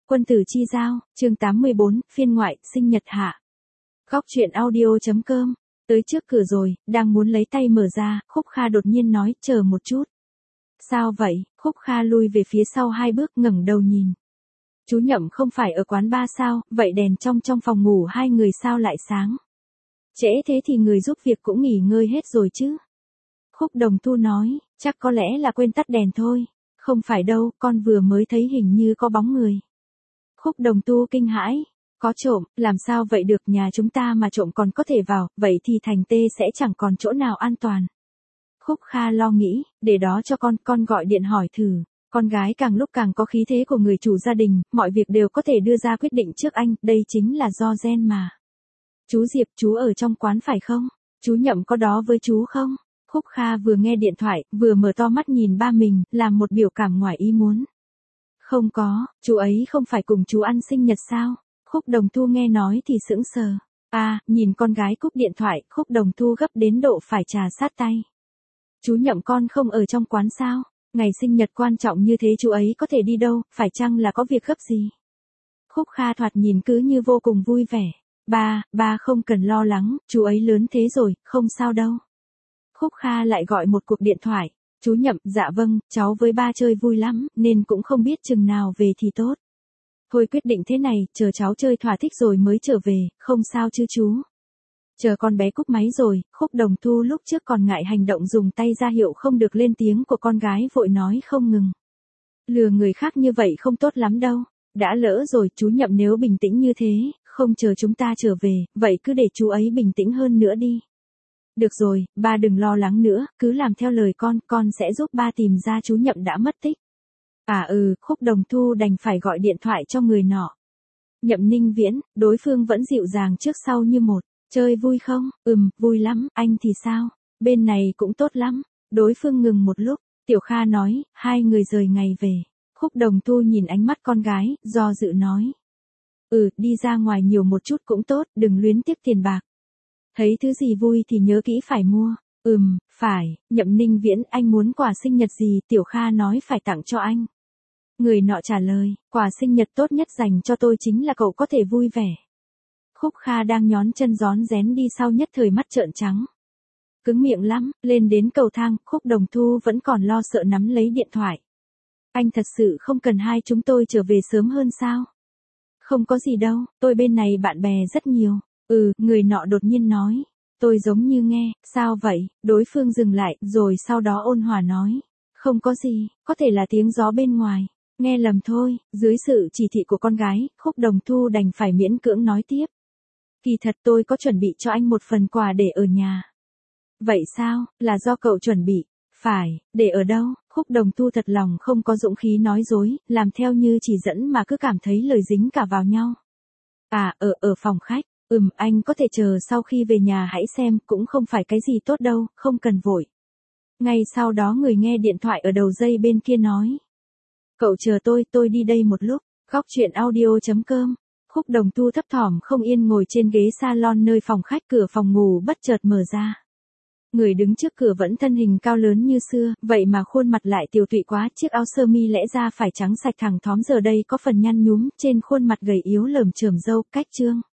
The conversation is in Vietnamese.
Quân tử chi giao, chương 84, phiên ngoại, sinh nhật hạ. Góc truyện audio.com, tới trước cửa rồi, đang muốn lấy tay mở ra, Khúc Kha đột nhiên nói, chờ một chút. Sao vậy? Khúc Kha lui về phía sau 2 bước, ngẩng đầu nhìn. Chú Nhậm không phải ở quán bar sao, vậy đèn trong phòng ngủ 2 người sao lại sáng? Trễ thế thì người giúp việc cũng nghỉ ngơi hết rồi chứ? Khúc Đồng Tu nói, chắc có lẽ là quên tắt đèn thôi. Không phải đâu, con vừa mới thấy hình như có bóng người. Khúc Đồng Tu kinh hãi, có trộm, làm sao vậy được, nhà chúng ta mà trộm còn có thể vào, vậy thì thành Tê sẽ chẳng còn chỗ nào an toàn. Khúc Kha lo nghĩ, để đó cho con gọi điện hỏi thử. Con gái càng lúc càng có khí thế của người chủ gia đình, mọi việc đều có thể đưa ra quyết định trước anh, đây chính là do gen mà. Chú Diệp, chú ở trong quán phải không? Chú Nhậm có đó với chú không? Khúc Kha vừa nghe điện thoại, vừa mở to mắt nhìn ba mình, làm một biểu cảm ngoài ý muốn. Không có, chú ấy không phải cùng chú ăn sinh nhật sao? Khúc Đồng Tu nghe nói thì sững sờ. Nhìn con gái cúp điện thoại, Khúc Đồng Tu gấp đến độ phải trà sát tay. Chú Nhậm con không ở trong quán sao? Ngày sinh nhật quan trọng như thế chú ấy có thể đi đâu, phải chăng là có việc gấp gì? Khúc Kha thoạt nhìn cứ như vô cùng vui vẻ. Ba không cần lo lắng, chú ấy lớn thế rồi, không sao đâu. Khúc Kha lại gọi một cuộc điện thoại. Chú Nhậm, dạ vâng, cháu với ba chơi vui lắm, nên cũng không biết chừng nào về thì tốt. Thôi quyết định thế này, chờ cháu chơi thỏa thích rồi mới trở về, không sao chứ chú. Chờ con bé cúp máy rồi, Khúc Đồng Tu lúc trước còn ngại hành động dùng tay ra hiệu không được lên tiếng của con gái vội nói không ngừng. Lừa người khác như vậy không tốt lắm đâu. Đã lỡ rồi, chú Nhậm nếu bình tĩnh như thế, không chờ chúng ta trở về, vậy cứ để chú ấy bình tĩnh hơn nữa đi. Được rồi, ba đừng lo lắng nữa, cứ làm theo lời con sẽ giúp ba tìm ra chú Nhậm đã mất tích. Khúc Đồng Tu đành phải gọi điện thoại cho người nọ. Nhậm Ninh Viễn, đối phương vẫn dịu dàng trước sau như một. Chơi vui không? Vui lắm, anh thì sao? Bên này cũng tốt lắm. Đối phương ngừng một lúc, Tiểu Kha nói, 2 người rời ngày về. Khúc Đồng Tu nhìn ánh mắt con gái, do dự nói. Đi ra ngoài nhiều một chút cũng tốt, đừng luyến tiếc tiền bạc. Thấy thứ gì vui thì nhớ kỹ phải mua. Phải, Nhậm Ninh Viễn, anh muốn quà sinh nhật gì? Tiểu Kha nói phải tặng cho anh. Người nọ trả lời, quà sinh nhật tốt nhất dành cho tôi chính là cậu có thể vui vẻ. Khúc Kha đang nhón chân rón rén đi sau nhất thời mắt trợn trắng. Cứng miệng lắm, lên đến cầu thang, Khúc Đồng Tu vẫn còn lo sợ nắm lấy điện thoại. Anh thật sự không cần hai chúng tôi trở về sớm hơn sao? Không có gì đâu, tôi bên này bạn bè rất nhiều. Người nọ đột nhiên nói. Tôi giống như nghe, sao vậy? Đối phương dừng lại, rồi sau đó ôn hòa nói. Không có gì, có thể là tiếng gió bên ngoài. Nghe lầm thôi, dưới sự chỉ thị của con gái, Khúc Đồng Tu đành phải miễn cưỡng nói tiếp. Kỳ thật tôi có chuẩn bị cho anh một phần quà để ở nhà. Vậy sao, là do cậu chuẩn bị? Phải, để ở đâu? Khúc Đồng Tu thật lòng không có dũng khí nói dối, làm theo như chỉ dẫn mà cứ cảm thấy lời dính cả vào nhau. Ở phòng khách. Anh có thể chờ sau khi về nhà hãy xem, cũng không phải cái gì tốt đâu, không cần vội. Ngay sau đó người nghe điện thoại ở đầu dây bên kia nói. Cậu chờ tôi đi đây một lúc. Góc truyện audio.com. Khúc Đồng Tu thấp thỏm không yên ngồi trên ghế salon nơi phòng khách, cửa phòng ngủ bất chợt mở ra. Người đứng trước cửa vẫn thân hình cao lớn như xưa, vậy mà khuôn mặt lại tiều tụy quá, chiếc áo sơ mi lẽ ra phải trắng sạch thẳng thóm giờ đây có phần nhăn nhúm, trên khuôn mặt gầy yếu lởm chởm râu, cách trương.